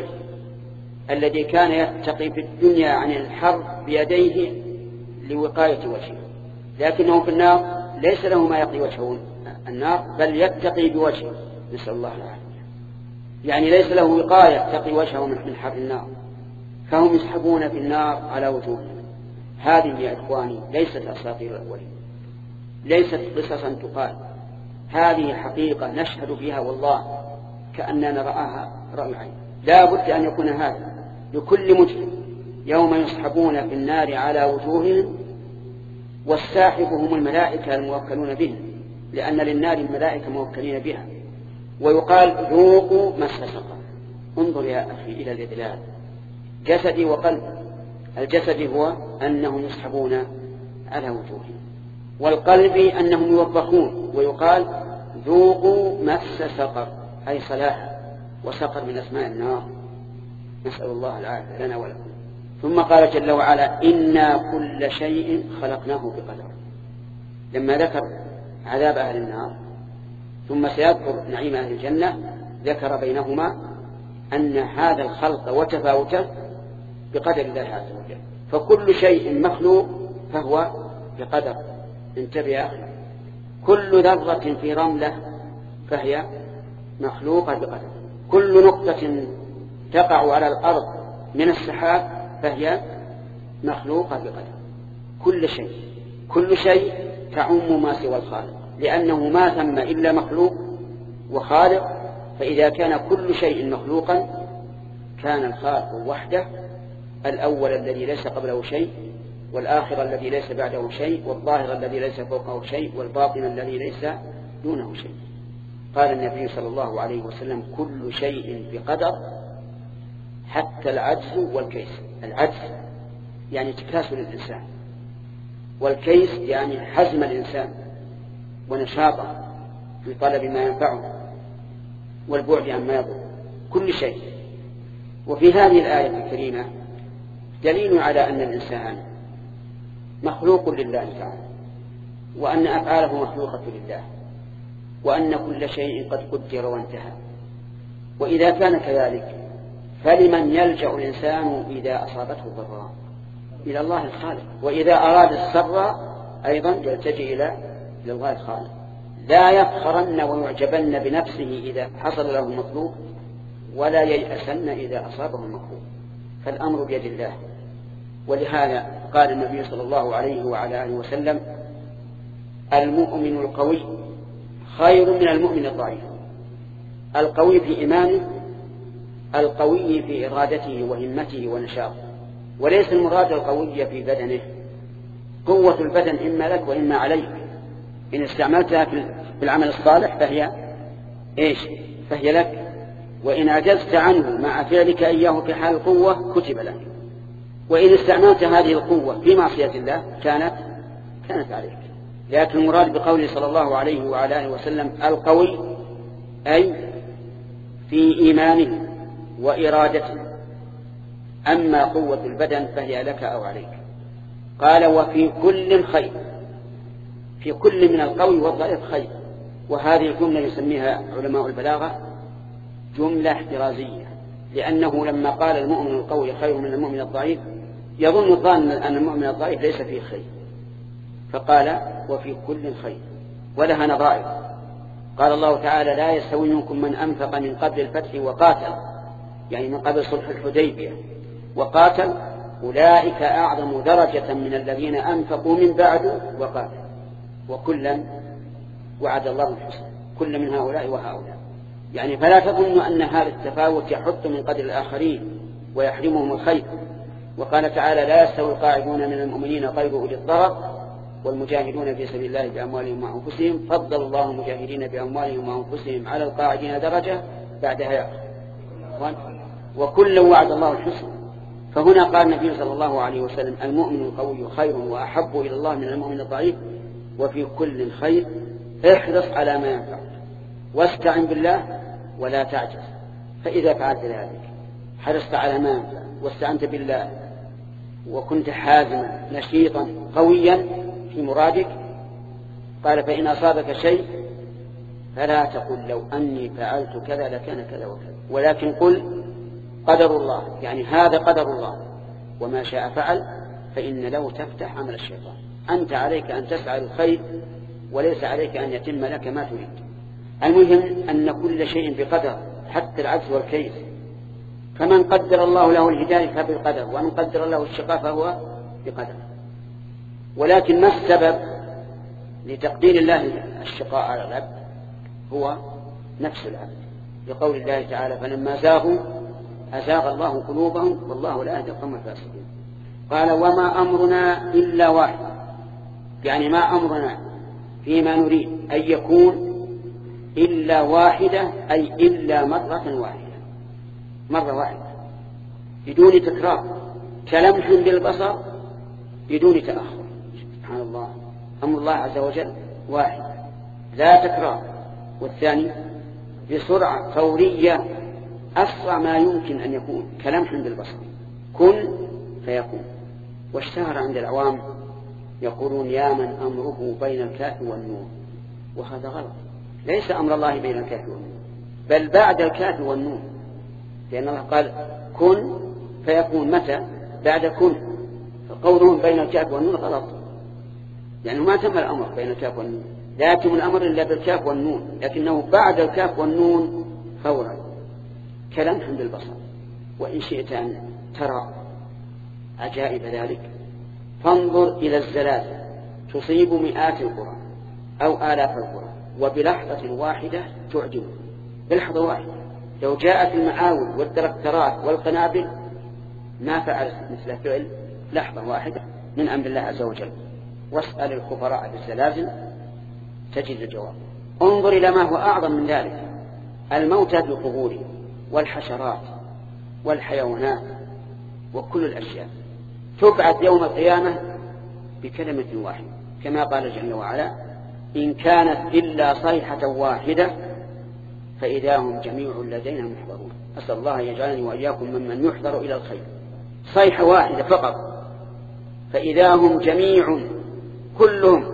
Speaker 1: الذي كان يتقي في الدنيا عن الحر بيديه لوقاية وجهه، لكنه في النار ليس له ما يقي وجهه النار، بل يتقي بوجهه، نسأل الله العافية. يعني ليس له وقاية تقي وجهه من حر النار، فهم يسحبون في النار على وجوههم. هذه يا إخواني ليست أساطير الأولين، ليست قصصا تقال، هذه حقيقة نشهد بها والله كأننا نرآها رأي عين. لا بد أن يكون هذا لكل مجرم. يوم يسحبون في النار على وجوههم، والساحب هم الملائكة الموكلون بهم، لأن للنار الملائكة موكلين بها. ويقال ذوقوا مس سقر. انظر يا أخي إلى الإدلال، جسدي وقلب. الجسد هو أنهم يسحبون على وجوههم، والقلب أنهم يوبخون. ويقال ذوقوا مس سقر أي صلاح، وسقر من أسماء النار، نسأل الله العافية لنا ولكم. ثم قال جل وعلا إنا كل شيء خلقناه بقدر. لما ذكر عذاب أهل النار ثم سيذكر نعيم أهل الجنة، ذكر بينهما أن هذا الخلق وتفاوته بقدر الله عز وجل. فكل شيء مخلوق فهو بقدر. انتبه يا أخي، كل ذرة في رملة فهي مخلوقة بقدر، كل نقطة تقع على الأرض من السحاب فهي مخلوقة بقدر. كل شيء كل شيء تعم ما سوى الخالق، لأنه ما ثم إلا مخلوق وخالق. فإذا كان كل شيء مخلوقا كان الخالق وحده، الأول الذي ليس قبله شيء، والآخر الذي ليس بعده شيء، والظاهر الذي ليس فوقه شيء، والباطن الذي ليس دونه شيء. قال النبي صلى الله عليه وسلم كل شيء بقدر حتى العجز والكيس. العجز يعني تكاسل الإنسان، والكيس يعني حزم الإنسان ونشاطه في طلب ما ينفعه والبعد عن ما يضر، كل شيء. وفي هذه الآية الكريمة دليل على أن الإنسان مخلوق لله تعالى، وأن أفعاله مخلوقة لله، وأن كل شيء قد قدر وانتهى. وإذا كان كذلك فلمن يلجأ الإنسان إذا أصابته ضراء؟ إلى الله الخالق. وإذا أراد السر أيضا يلتجئ إلى الله الخالق. لا يفخرن ويعجبن بنفسه إذا حصل له مطلوب، ولا ييأسن إذا أصابه المطلوب، فالأمر بيد الله. ولهذا قال النبي صلى الله عليه وعلى آله وسلم المؤمن القوي خير من المؤمن الضعيف. القوي في إيمانه، القوي في إرادته وهمته ونشاطه، وليس المراد القوي في بدنه. قوة البدن إما لك وإما عليك، إن استعملتها في العمل الصالح فهي إيش؟ فهي لك، وإن عجزت عنه مع فعلك إياه في حال القوة كتب لك. وإن استعملت هذه القوة في معصية الله كانت كانت عليك. لكن المراد بقوله صلى الله عليه وعلى آله وسلم القوي أي في إيمانه وإرادته، أما قوة البدن فهي لك أو عليك. قال وفي كل خير، في كل من القوي والضعيف خير. وهذه الجملة يسميها علماء البلاغة جملة احترازية، لأنه لما قال المؤمن القوي خير من المؤمن الضعيف يظن الظان أن المؤمن الضعيف ليس فيه خير، فقال وفي كل خير، ولها نظائر. قال الله تعالى لا يستوي منكم من أنفق من قبل الفتح وقاتل، يعني من قبل صلح الحديبية وقاتل، أولئك أعظم درجة من الذين أنفقوا من بعد وقاتل، وكلا وعد الله الحسنى، كل من هؤلاء وهؤلاء. يعني فلا تظنوا أن هذا التفاوت يحط من قدر الآخرين ويحرمهم الخير. وقال تعالى لا يستوي القاعدون من المؤمنين غير أولي الضرر والمجاهدون في سبيل الله بأموالهم وأنفسهم فضل الله المجاهدين بأموالهم وأنفسهم على القاعدين درجة بعدها يأخذ وكل وعد الله الحسنى. فهنا قال النبي صلى الله عليه وسلم المؤمن القوي خير وأحب إلى الله من المؤمن الضعيف، وفي كل خير، احرص على ما ينفعك واستعن بالله ولا تعجز. فإذا فعلت ذلك حرصت على ما ينفعك واستعنت بالله وكنت حازما نشيطا قويا في مرادك، قال فإن أصابك شيء فلا تقل لو أني فعلت كذا لكان كذا وكذا، ولكن قل قدر الله، يعني هذا قدر الله وما شاء فعل، فإن لو تفتح عمل الشيطان. أنت عليك أن تسعى للخير وليس عليك أن يتم لك ما تريد. المهم أن كل شيء بقدر، حتى العجز والكيس. فمن قدر الله له الهداية فبالقدر، ومن قدر الله الشقاء فهو بقدر. ولكن ما السبب لتقدير الله الشقاء على العبد؟ هو نفس العبد، لقول الله تعالى فلما زاغوا أزاغ الله قلوبهم والله لا يهدي القوم الفاسقين. قال وما أمرنا إلا واحد، يعني ما أمرنا فيما نريد أن يكون إلا واحدة، أي إلا مرة واحدة، مرة واحدة بدون تكرار، كلمح بالبصر بدون تأخر. سبحان الله، أمر الله عز وجل واحد لا تكرار. والثاني بسرعة فورية، أسرع ما يمكن أن يكون، كلمح بالبصر، كن فيكون. واشتهر عند العوام يقولون يا من أمره بين الكاف والنون، وهذا غلط. ليس أمر الله بين الكاف والنون، بل بعد الكاف والنون، لأن الله قال كن فيكون متى؟ بعد كن. فقولهم بين الكاف والنون غلط، يعني ما تم الأمر بين الكاف والنون، لا يتم الأمر إلا بالكاف والنون، لكنه بعد الكاف والنون فورا، كلمح بالبصر. وإن شئت أن ترى عجائب ذلك فانظر إلى الزلازل تصيب مئات القرى أو آلاف القرى وبلحظة واحدة تعجب، بلحظة واحدة. لو جاءت المعاول والتركترات والقنابل ما فعلت مثل فعل لحظة واحدة من أمر الله عز وجل. واسأل الخبراء بالزلازل تجد الجواب. انظر إلى ما هو أعظم من ذلك، الموتى في قبورهم والحشرات والحيوانات وكل الأشياء تبعث يوم القيامة بكلمة واحدة، كما قال جل وعلا إن كانت إلا صيحة واحدة فإذا هم جميع لدينا محضرون. أسأل الله يجعلني وإياكم ممن يحضر إلى الخير. صيحة واحدة فقط فإذا هم جميع كلهم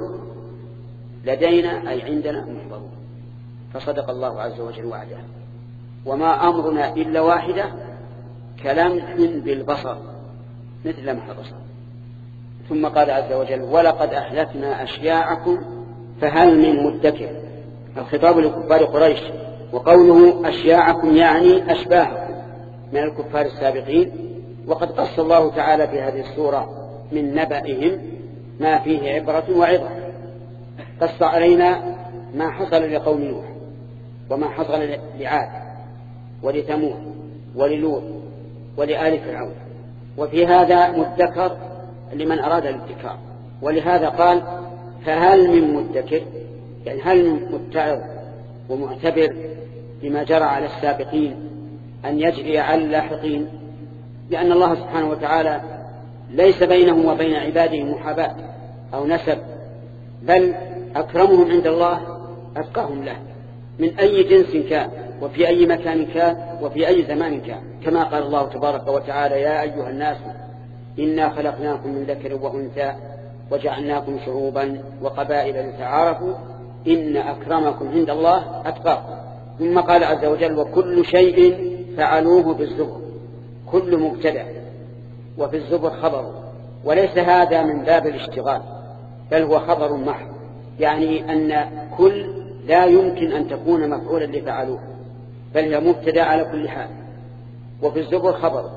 Speaker 1: لدينا أي عندنا محضرون. فصدق الله عز وجل وعده. وما أمرنا إلا واحدة كلمح بالبصر مثل لمح البصر. ثم قال عز وجل ولقد أهلكنا أشياعكم فهل من مدكر. الخطاب لكفار قريش، وقوله أشياعكم يعني أشباهكم من الكفار السابقين. وقد قص الله تعالى في هذه السورة من نبأهم ما فيه عبرة وعظة. قص علينا ما حصل لقوم نوح وما حصل لعاد ولثمود وللوط ولآل فرعون، وفي هذا مدكر لمن أراد الادكار. ولهذا قال فهل من مدكر، يعني هل من متعظ ومعتبر بما جرى على السابقين أن يجري على اللاحقين، لأن الله سبحانه وتعالى ليس بينه وبين عباده محاباة أو نسب، بل أكرمهم عند الله أتقاهم له من أي جنس كان وفي أي مكان كان وفي أي زمان كان، كما قال الله تبارك وتعالى يا أيها الناس إنا خلقناكم من ذكر وأنثى وجعلناكم شعوبا وقبائل لتعارفوا إن أكرمكم عند الله أتقاكم. ثم قال عز وجل وكل شيء فعلوه بالزبر، كل مبتدأ وفي الزبر خبر، وليس هذا من باب الاشتغال، بل هو خبر محض، يعني أن كل لا يمكن أن تكون مفعولا لفعلوه، بل هي مبتدا على كل حال. وفي الزبر خبر،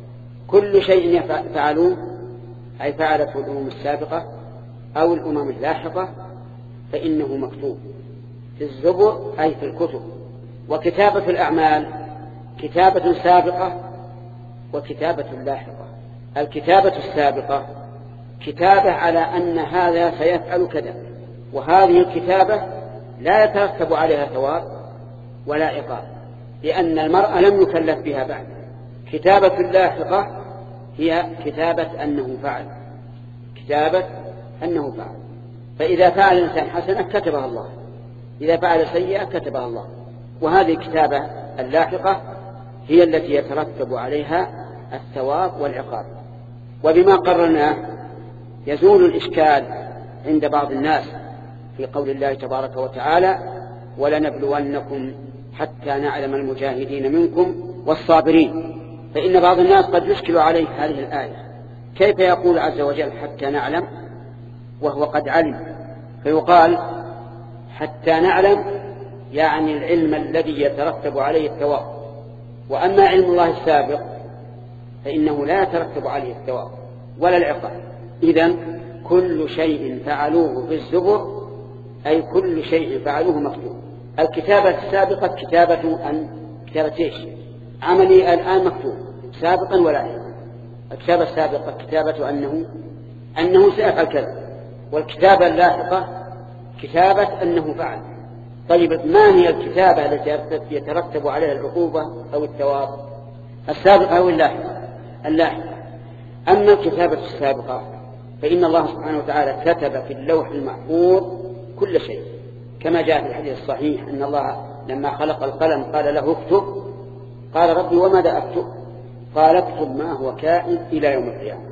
Speaker 1: كل شيء فعلوه أي فعلته الأمم السابقة أو الأمم اللاحقة فإنه مكتوب في الزبر أي في الكتب. وكتابة الأعمال كتابة سابقة وكتابة لاحقة. الكتابة السابقة كتابة على أن هذا سيفعل كذا، وهذه الكتابة لا يترتب عليها ثواب ولا عقاب، لأن المرء لم يكلف بها بعد. كتابة اللاحقة هي كتابة أنه فعل، كتابة أنه فعل. فإذا فعل الإنسان حسنة كتبها الله، إذا فعل سيئة كتبها الله. وهذه الكتابة اللاحقة هي التي يترتب عليها الثواب والعقاب. وبما قررناه يزول الإشكال عند بعض الناس في قول الله تبارك وتعالى: ولنبلونكم حتى نعلم المجاهدين منكم والصابرين. فإن بعض الناس قد يشكل عليه هذه الآية، كيف يقول عز وجل حتى نعلم وهو قد علم؟ فيقال حتى نعلم يعني العلم الذي يترتب عليه الثواب، وأما علم الله السابق فإنه لا يترتب عليه الثواب ولا العقاب. إذن كل شيء فعلوه في الزبر أي كل شيء فعلوه مكتوب. الكتابة السابقة كتابة أن كتابة إيش؟ عملي الآن مكتوب سابقا ولا علم. الكتابة السابقة كتابة أنه أنه سيفعل كذا، والكتابة اللاحقة كتابة أنه فعل. طيب ما هي الكتابة التي يترتب عليها العقوبة أو الثواب؟ السابقة أو اللاحقة؟ اللاحقة. أما الكتابة السابقة فإن الله سبحانه وتعالى كتب في اللوح المحفوظ كل شيء، كما جاء في الحديث الصحيح أن الله لما خلق القلم قال له اكتب، قال ربي وماذا أكتب؟ قال اكتب ما هو كائن إلى يوم القيامة.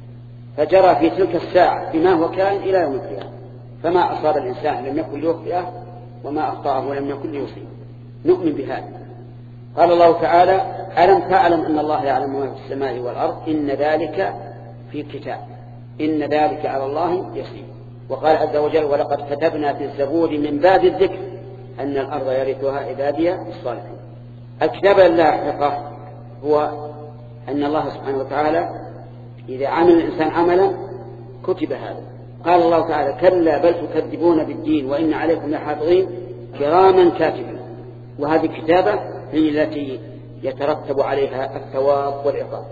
Speaker 1: فجرى في تلك الساعة بما هو كائن إلى يوم القيامة، فما أصاب الإنسان لم يكن ليخطئه وما أخطأه لم يكن ليصيبه. نؤمن بهذا. قال الله تعالى: ألم تعلم أن الله يعلم ما في السماء والأرض إن ذلك في كتاب إن ذلك على الله يسير. وقال عز وجل: ولقد كتبنا في الزبور من بعد الذكر أن الأرض يرثها عبادي الصالحين. الكتابة اللاحقة هو أن الله سبحانه وتعالى إذا عمل الإنسان عملا كتب هذا. قال الله تعالى: كلا بل تكذبون بالدين وإن عليكم لحافظين كراما كاتبين. وهذه الكتابة هي التي يترتب عليها الثواب والعقاب.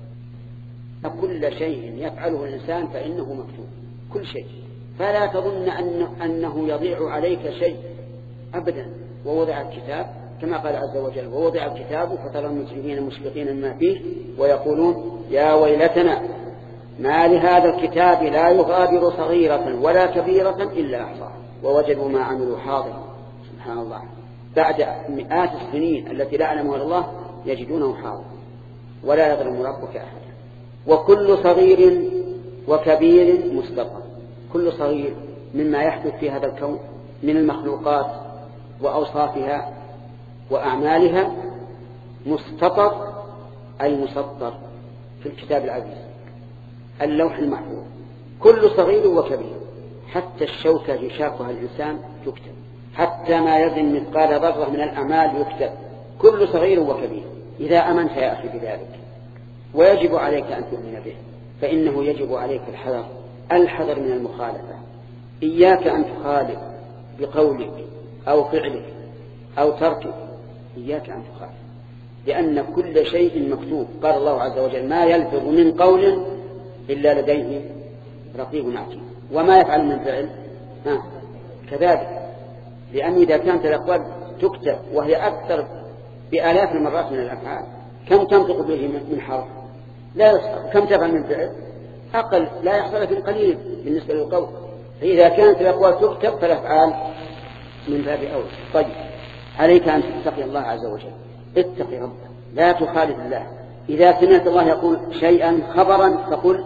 Speaker 1: كل شيء يفعله الإنسان فإنه مكتوب، كل شيء. فلا تظن أن أنه يضيع عليك شيء أبدا. ووضع الكتاب كما قال عز وجل: ووضع الكتاب فترى المجرمين مشفقين مما فيه ويقولون يا ويلتنا ما لهذا الكتاب لا يغادر صغيرة ولا كبيرة إلا أحصاها ووجدوا ما عملوا حاضرا. سبحان الله، بعد مئات السنين التي لا يعلمها الله يجدونه حاضرا ولا يظلم ربك أحدا. وكل صغير وكبير مستقر. كل صغير مما يحدث في هذا الكون من المخلوقات وأوصافها وأعمالها مستطر أي مسطر في الكتاب العزيز اللوح المحفوظ. كل صغير وكبير، حتى الشوكة يشاكها الإنسان تكتب، حتى ما يزن مثقال ذرة من الأعمال يكتب. كل صغير وكبير. إذا أمنت يا أخي بذلك ويجب عليك أن تؤمن به فإنه يجب عليك الحذر الحذر من المخالفة. إياك أن تخالف بقولك أو فعلك أو تركك، إياك أن تخالف، لأن كل شيء مكتوب. قال الله عز وجل: ما يلفظ من قول إلا لديه رقيب عتيد. وما يفعل من فعل آه. كذلك، لأن إذا كانت الأقوال تكتب وهي أكثر بآلاف المرات من الأفعال، كم تنطق به من حرف؟ لا يحصل. كم تفعل من فعل؟ أقل، لا يحصل في القليل بالنسبة للقول. فإذا كانت الأقوال تكتب فالأفعال من باب أول. طيب، عليك أن تتقي الله عز وجل، اتقي ربك، لا تخالف الله. إذا سمعت الله يقول شيئا خبرا فقل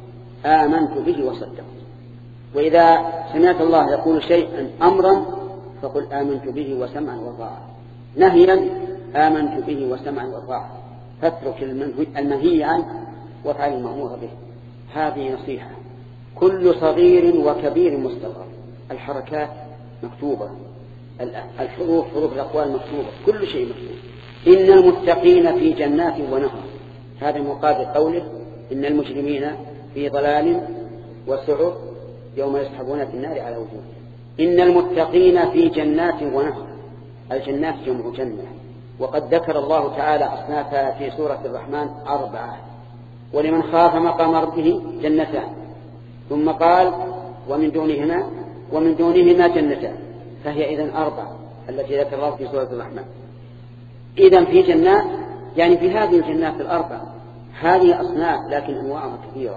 Speaker 1: آمنت به وصدقت، وإذا سمعت الله يقول شيئا أمرا فقل آمنت به وسمعا وطاعة، نهيا آمنت به وسمعا وطاعة. فاترك المنهي عنه وافعل المأمور به. هذه نصيحة. كل صغير وكبير مستغرب. الحركات مكتوبة، الحروف حروف الأقوال مكتوبة، كل شيء مكتوب. إن المتقين في جنات ونهر، هذا مقابل قوله إن المجرمين في ضلال وسعر يوم يسحبون في النار على وجوههم. إن المتقين في جنات ونهر، الجنات جمع جنة، وقد ذكر الله تعالى أصنافها في سورة الرحمن أربعة. ولمن خاف مقام ربه جنتان، ثم قال ومن دونهما ومن دونهما جنتان، فهي إذن أربع التي ذكر الله في سورة الرحمن. إذن في جنات يعني في هذه الجنات الأربع، هذه أصناف لكن أنواعها كثيرة.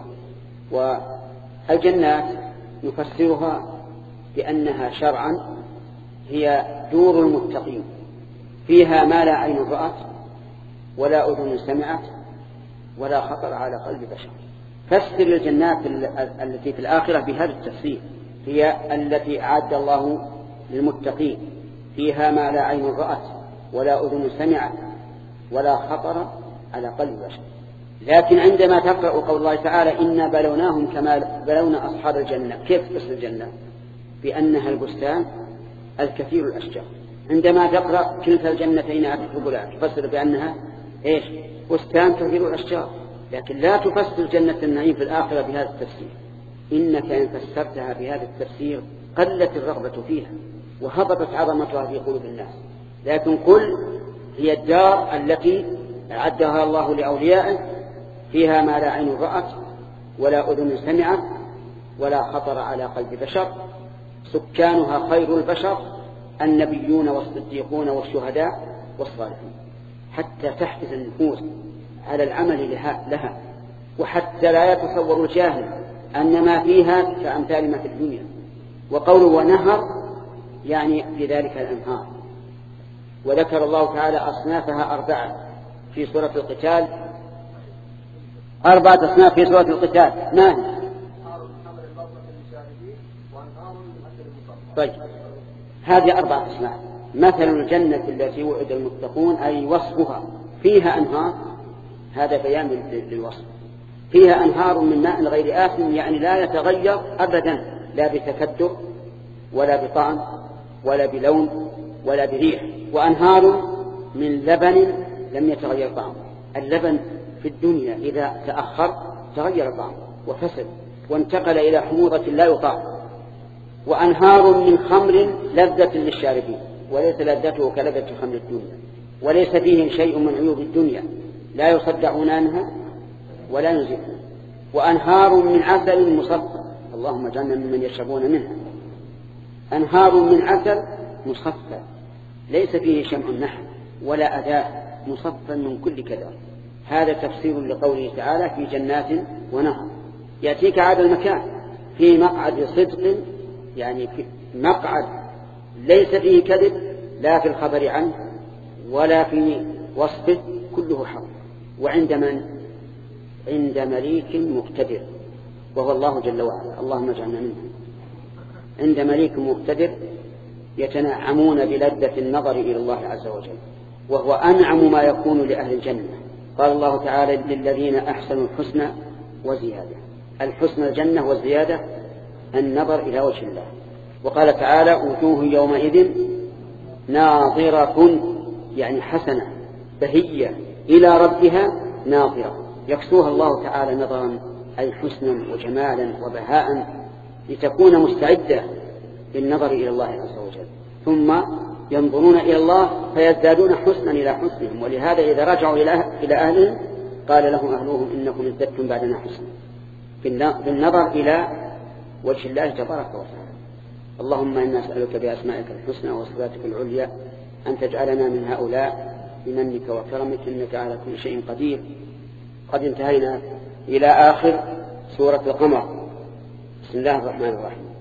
Speaker 1: والجنات نفسرها بأنها شرعا هي دور المتقين، فيها ما لا عين رأت ولا أذن سمعت ولا خطر على قلب بشر. فسر الجنات التي في الآخرة بهذا التفسير، هي التي أعد الله للمتقين، فيها ما لا عين رأت ولا أذن سمعت ولا خطر على قلب بشر. لكن عندما تقرأ قول الله تعالى إنا بلوناهم كما بلونا أصحاب الجنة، كيف تفسر الجنة؟ بأنها البستان الكثير الأشجار. عندما تقرأ كلتا الجنتين أتت لك تفسر بأنها إيش؟ بستان كثير الأشجار. لكن لا تفسر جنة النعيم في الآخرة بهذا التفسير، إنك إن فسرتها بهذا التفسير قلت الرغبة فيها وهبطت عظمتها في قلوب الناس. لكن قل هي الدار التي أعدها الله لأوليائه، فيها ما لا عين رأت ولا أذن سمعت ولا خطر على قلب بشر، سكانها خير البشر النبيون والصديقون والشهداء والصالحون، حتى تحفز النفوس على العمل لها، وحتى لا يتصور الجاهل أن ما فيها كأمثال ما في الدنيا. وقوله ونهر يعني في ذلك الأنهار. وذكر الله تعالى أصنافها أربعة في سورة القتال، أربعة أصناف في سورة القتال. ما هي؟ طيب هذه أربعة أصناف. مثل الجنة التي وعد المتقون أي وصفها فيها أنهار، هذا بيان للوصف. فيها أنهار من ماء غير آسن، يعني لا يتغير أبدا، لا بتكدر ولا بطعم ولا بلون ولا بريح. وأنهار من لبن لم يتغير طعمه. اللبن في الدنيا إذا تأخر تغير طعمه وفسد وانتقل إلى حموضة لا يطاق. وأنهار من خمر لذة للشاربين وليس لذته كلذة خمر الدنيا، وليس فيه شيء من عيوب الدنيا، لا يصدعون عنها ولا ينزفون. وأنهار من عسل مصفى، اللهم اجعلنا ممن يشربون منها. أنهار من عسل مصفى ليس فيه شمع النحل ولا أداة، مصفى من كل كدر. هذا تفسير لقوله تعالى في جنات ونهر. يأتيك هذا المكان في مقعد صدق، يعني في مقعد ليس فيه كذب، لا في الخبر عنه ولا في وصفه، كله حق. وعند من؟ عند مليك مقتدر، وهو الله جل وعلا، اللهم اجعلنا منه. عند مليك مقتدر يتنعمون بلذة النظر إلى الله عز وجل، وهو أنعم ما يكون لأهل الجنة. قال الله تعالى للذين أحسنوا الحسنى وزيادة. الحسنى الجنة والزيادة النظر إلى وجه الله. وقال تعالى وجوه يومئذ ناظرة، يعني حسنة بهية إلى ربها ناظرة، يكسوها الله تعالى نظرا أي حسنا وجمالا وبهاء، لتكون مستعدة للنظر إلى الله عز وجل. ثم ينظرون إلى الله فيزدادون حسنا إلى حسنهم. ولهذا إذا رجعوا إلى أهلهم قال لهم أهلهم إنكم ازددتم بعدنا حسنا، بالنظر إلى وجه الله تبارك وتعالى. اللهم إنا نسألك بأسمائك الحسنى وصفاتك العليا أن تجعلنا من هؤلاء بمنك وكرمك، إنك على كل شيء قدير. قد انتهينا إلى آخر سورة القمر. بسم الله الرحمن الرحيم.